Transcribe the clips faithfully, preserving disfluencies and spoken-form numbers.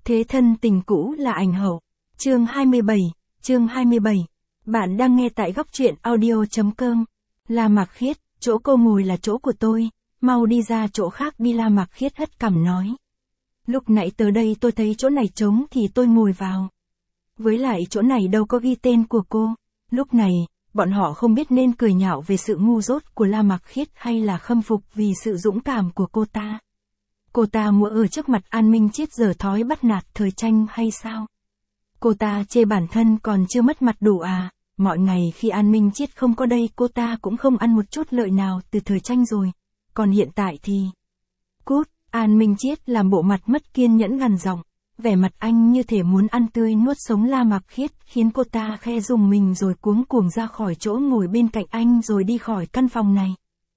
Thế thân tình cũ là ảnh hậu. Chương hai mươi bảy, chương hai mươi bảy. Bạn đang nghe tại góc truyện audio.com. La Mạc Khiết, chỗ cô ngồi là chỗ của tôi, mau đi ra chỗ khác đi. La Mạc Khiết hất cằm nói. Lúc nãy tới đây tôi thấy chỗ này trống thì tôi ngồi vào. Với lại chỗ này đâu có ghi tên của cô. Lúc này, bọn họ không biết nên cười nhạo về sự ngu dốt của La Mạc Khiết hay là khâm phục vì sự dũng cảm của cô ta. Cô ta muốn ở trước mặt An Minh Chiết giở thói bắt nạt Thời Tranh hay sao? Cô ta chê bản thân còn chưa mất mặt đủ à? Mọi ngày khi An Minh Chiết không có đây cô ta cũng không ăn một chút lợi nào từ Thời Tranh rồi. Còn hiện tại thì... Cút, An Minh Chiết làm bộ mặt mất kiên nhẫn gằn giọng, vẻ mặt anh như thể muốn ăn tươi nuốt sống La Mạc Khiết, khiến cô ta khe rùng mình rồi cuống cuồng ra khỏi chỗ ngồi bên cạnh anh rồi đi khỏi căn phòng này.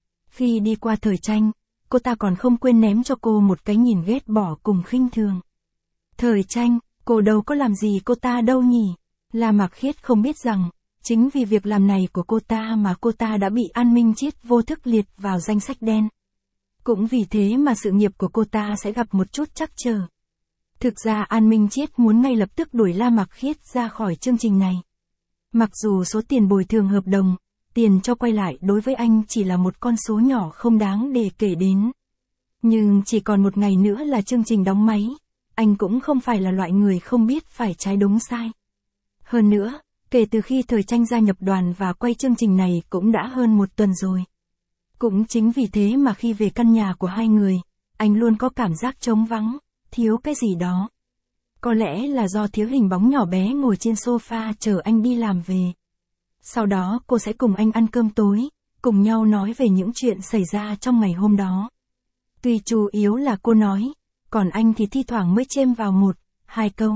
Khi đi qua Thời Tranh, cô ta còn không quên ném cho cô một cái nhìn ghét bỏ cùng khinh thường. Thời Tranh, cô đâu có làm gì cô ta đâu nhỉ? La Mạc Khiết không biết rằng, chính vì việc làm này của cô ta mà cô ta đã bị An Minh Chiết vô thức liệt vào danh sách đen. Cũng vì thế mà sự nghiệp của cô ta sẽ gặp một chút trắc trở. Thực ra An Minh Chiết muốn ngay lập tức đuổi La Mạc Khiết ra khỏi chương trình này. Mặc dù số tiền bồi thường hợp đồng, tiền cho quay lại đối với anh chỉ là một con số nhỏ không đáng để kể đến. Nhưng chỉ còn một ngày nữa là chương trình đóng máy, anh cũng không phải là loại người không biết phải trái đúng sai. Hơn nữa, kể từ khi Thời Tranh gia nhập đoàn và quay chương trình này cũng đã hơn một tuần rồi. Cũng chính vì thế mà khi về căn nhà của hai người, anh luôn có cảm giác trống vắng, thiếu cái gì đó. Có lẽ là do thiếu hình bóng nhỏ bé ngồi trên sofa chờ anh đi làm về. Sau đó cô sẽ cùng anh ăn cơm tối, cùng nhau nói về những chuyện xảy ra trong ngày hôm đó. Tuy chủ yếu là cô nói, còn anh thì thi thoảng mới chêm vào một, hai câu.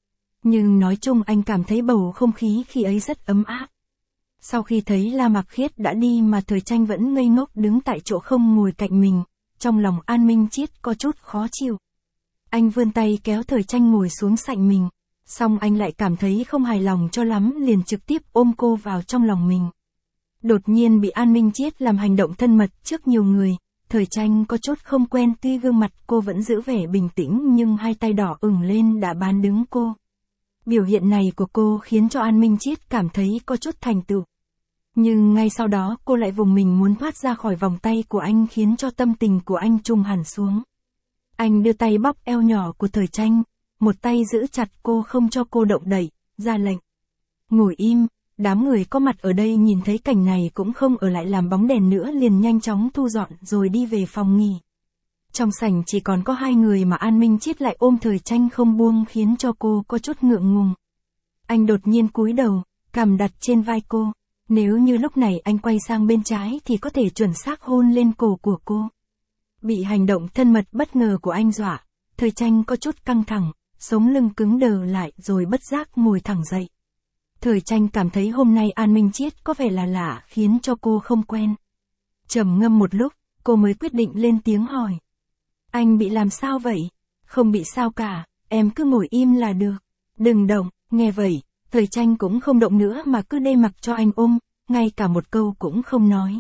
Nhưng nói chung anh cảm thấy bầu không khí khi ấy rất ấm áp. Sau khi thấy La Mạc Khiết đã đi mà Thời Tranh vẫn ngây ngốc đứng tại chỗ không ngồi cạnh mình, trong lòng An Minh Chiết có chút khó chịu. Anh vươn tay kéo Thời Tranh ngồi xuống cạnh mình, xong anh lại cảm thấy không hài lòng cho lắm liền trực tiếp ôm cô vào trong lòng mình. Đột nhiên bị An Minh Chiết làm hành động thân mật trước nhiều người, Thời Tranh có chút không quen, tuy gương mặt cô vẫn giữ vẻ bình tĩnh nhưng hai tay đỏ ửng lên đã bán đứng cô. Biểu hiện này của cô khiến cho An Minh Chiết cảm thấy có chút thành tựu. Nhưng ngay sau đó cô lại vùng mình muốn thoát ra khỏi vòng tay của anh khiến cho tâm tình của anh trùng hẳn xuống. Anh đưa tay bóp eo nhỏ của Thời Tranh, một tay giữ chặt cô không cho cô động đậy, ra lệnh. Ngồi im, đám người có mặt ở đây nhìn thấy cảnh này cũng không ở lại làm bóng đèn nữa liền nhanh chóng thu dọn rồi đi về phòng nghỉ. Trong sảnh chỉ còn có hai người mà An Minh Chiết lại ôm Thời Tranh không buông khiến cho cô có chút ngượng ngùng. Anh đột nhiên cúi đầu, cằm đặt trên vai cô. Nếu như lúc này anh quay sang bên trái thì có thể chuẩn xác hôn lên cổ của cô. Bị hành động thân mật bất ngờ của anh dọa, Thời Tranh có chút căng thẳng, sống lưng cứng đờ lại rồi bất giác ngồi thẳng dậy. Thời Tranh cảm thấy hôm nay An Minh Chiết có vẻ là lạ khiến cho cô không quen. Trầm ngâm một lúc, cô mới quyết định lên tiếng hỏi. Anh bị làm sao vậy? Không bị sao cả, em cứ ngồi im là được. Đừng động, nghe vậy, Thời Tranh cũng không động nữa mà cứ đê mặc cho anh ôm, ngay cả một câu cũng không nói.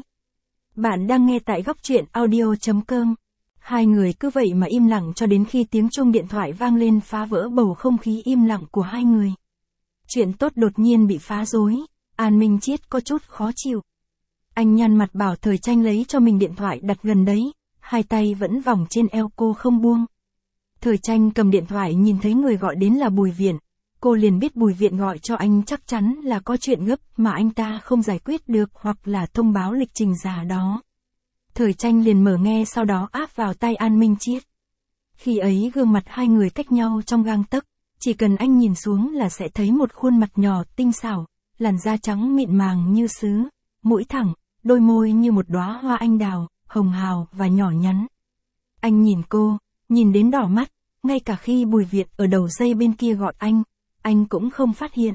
Bạn đang nghe tại góc truyện audio.com. Hai người cứ vậy mà im lặng cho đến khi tiếng chuông điện thoại vang lên phá vỡ bầu không khí im lặng của hai người. Chuyện tốt đột nhiên bị phá rối, An Minh Chiết có chút khó chịu. Anh nhăn mặt bảo Thời Tranh lấy cho mình điện thoại đặt gần đấy, hai tay vẫn vòng trên eo cô không buông. Thời Tranh cầm điện thoại nhìn thấy người gọi đến là Bùi Viện. Cô liền biết Bùi Viện gọi cho anh chắc chắn là có chuyện gấp mà anh ta không giải quyết được hoặc là thông báo lịch trình giả đó. Thời Tranh liền mở nghe sau đó áp vào tay An Minh Chiết. Khi ấy gương mặt hai người cách nhau trong gang tấc, chỉ cần anh nhìn xuống là sẽ thấy một khuôn mặt nhỏ tinh xảo, làn da trắng mịn màng như sứ, mũi thẳng, đôi môi như một đóa hoa anh đào, hồng hào và nhỏ nhắn. Anh nhìn cô, nhìn đến đỏ mắt, ngay cả khi Bùi Viện ở đầu dây bên kia gọi anh, anh cũng không phát hiện.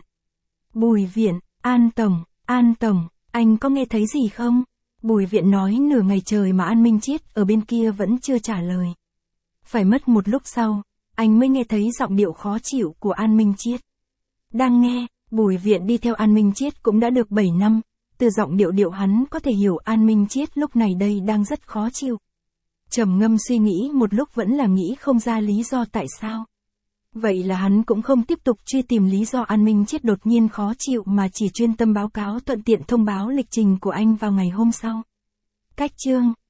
Bùi Viện, An Tổng, An Tổng, anh có nghe thấy gì không? Bùi Viện nói nửa ngày trời mà An Minh Chiết ở bên kia vẫn chưa trả lời. Phải mất một lúc sau, anh mới nghe thấy giọng điệu khó chịu của An Minh Chiết. Đang nghe, Bùi Viện đi theo An Minh Chiết cũng đã được bảy năm, từ giọng điệu điệu hắn có thể hiểu An Minh Chiết lúc này đây đang rất khó chịu. Trầm ngâm suy nghĩ một lúc vẫn là nghĩ không ra lý do tại sao. Vậy là hắn cũng không tiếp tục truy tìm lý do An Minh chết đột nhiên khó chịu mà chỉ chuyên tâm báo cáo thuận tiện thông báo lịch trình của anh vào ngày hôm sau. Cách chương